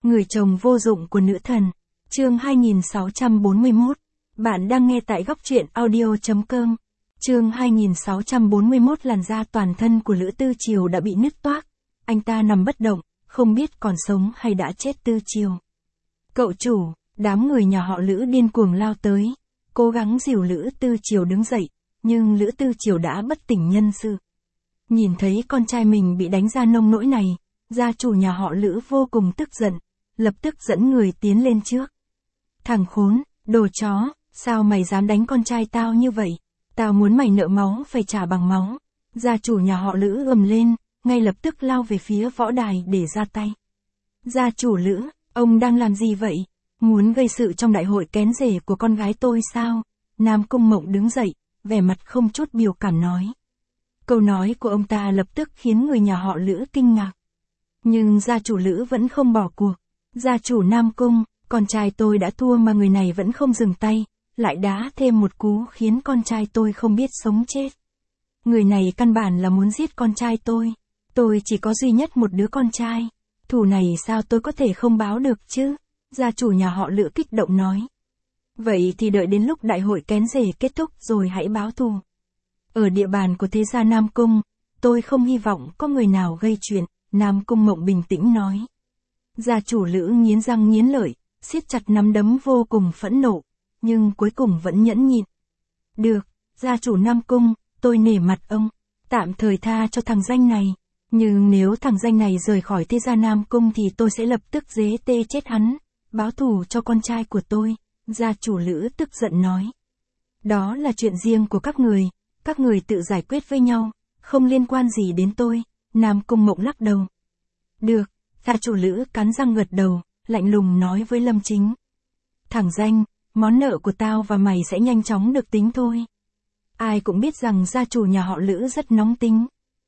Người chồng vô dụng của nữ thần. Chương 2641. Bạn đang nghe tại góc truyện audio.com. Chương 2641. Làn da toàn thân của Lữ Tư Chiều đã bị nứt toác. Anh ta nằm bất động, không biết còn sống hay đã chết. Tư Chiều. Cậu chủ, đám người nhà họ Lữ điên cuồng lao tới, cố gắng dìu Lữ Tư Chiều đứng dậy, nhưng Lữ Tư Chiều đã bất tỉnh nhân sự. Nhìn thấy con trai mình bị đánh ra nông nỗi này, gia chủ nhà họ Lữ vô cùng tức giận, lập tức dẫn người tiến lên trước. Thằng khốn, đồ chó, sao mày dám đánh con trai tao như vậy? Tao muốn mày nợ máu phải trả bằng máu. Gia chủ nhà họ Lữ gầm lên, ngay lập tức lao về phía võ đài để ra tay. Gia chủ Lữ, ông đang làm gì vậy? Muốn gây sự trong đại hội kén rể của con gái tôi sao? Nam Cung Mộng đứng dậy, vẻ mặt không chút biểu cảm nói. Câu nói của ông ta lập tức khiến người nhà họ Lữ kinh ngạc. Nhưng gia chủ Lữ vẫn không bỏ cuộc. Gia chủ Nam Cung, con trai tôi đã thua mà người này vẫn không dừng tay, lại đá thêm một cú khiến con trai tôi không biết sống chết. Người này căn bản là muốn giết con trai tôi. Tôi chỉ có duy nhất một đứa con trai. Thù này sao tôi có thể không báo được chứ? Gia chủ nhà họ Lữ kích động nói. Vậy thì đợi đến lúc đại hội kén rể kết thúc rồi hãy báo thù. Ở địa bàn của thế gia Nam Cung, tôi không hy vọng có người nào gây chuyện, Nam Cung Mộng bình tĩnh nói. Gia chủ Lữ nghiến răng nghiến lợi, siết chặt nắm đấm vô cùng phẫn nộ, nhưng cuối cùng vẫn nhẫn nhịn. Được, gia chủ Nam Cung, tôi nể mặt ông, tạm thời tha cho thằng danh này. Nhưng nếu thằng danh này rời khỏi thế gia Nam Cung thì tôi sẽ lập tức giết chết hắn, báo thù cho con trai của tôi, gia chủ Lữ tức giận nói. Đó là chuyện riêng của các người tự giải quyết với nhau, không liên quan gì đến tôi, Nam Cung Mộng lắc đầu. Được, gia chủ Lữ cắn răng gật đầu, lạnh lùng nói với Lâm Chính. Thằng danh, món nợ của tao và mày sẽ nhanh chóng được tính thôi. Ai cũng biết rằng gia chủ nhà họ Lữ rất nóng tính.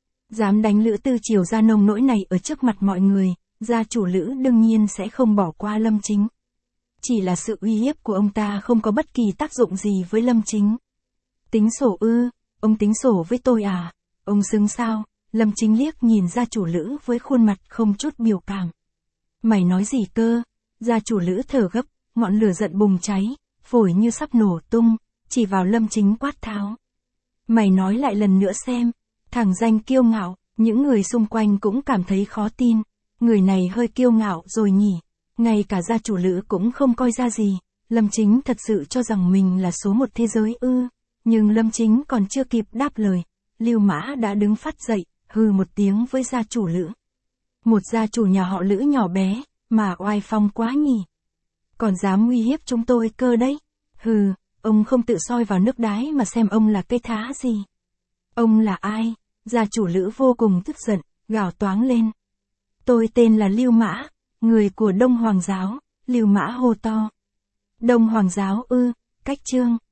Dám đánh Lữ Tư Chiều ra nông nỗi này ở trước mặt mọi người, gia chủ Lữ đương nhiên sẽ không bỏ qua Lâm Chính. Chỉ là sự uy hiếp của ông ta không có bất kỳ tác dụng gì với Lâm Chính. Tính sổ ư, ông tính sổ với tôi à? Ông xứng sao? Lâm Chính liếc nhìn gia chủ Lữ với khuôn mặt không chút biểu cảm. Mày nói gì cơ? Gia chủ Lữ thở gấp, ngọn lửa giận bùng cháy, phổi như sắp nổ tung, chỉ vào Lâm Chính quát tháo. Mày nói lại lần nữa xem. Thằng danh kiêu ngạo, những người xung quanh cũng cảm thấy khó tin. Người này hơi kiêu ngạo rồi nhỉ. Ngay cả gia chủ Lữ cũng không coi ra gì. Lâm Chính thật sự cho rằng mình là số một thế giới ư? Nhưng Lâm Chính còn chưa kịp đáp lời, Lưu Mã đã đứng phát dậy, hừ một tiếng với gia chủ Lữ. Một gia chủ nhà họ Lữ nhỏ bé, mà oai phong quá nhỉ. Còn dám uy hiếp chúng tôi cơ đấy. Hừ, ông không tự soi vào nước đái mà xem ông là cây thá gì. Ông là ai? Gia chủ Lữ vô cùng tức giận, gào toáng lên. Tôi tên là Lưu Mã, người của Đông Hoàng giáo, Lưu Mã hô to. Đông Hoàng giáo ư, cách chương.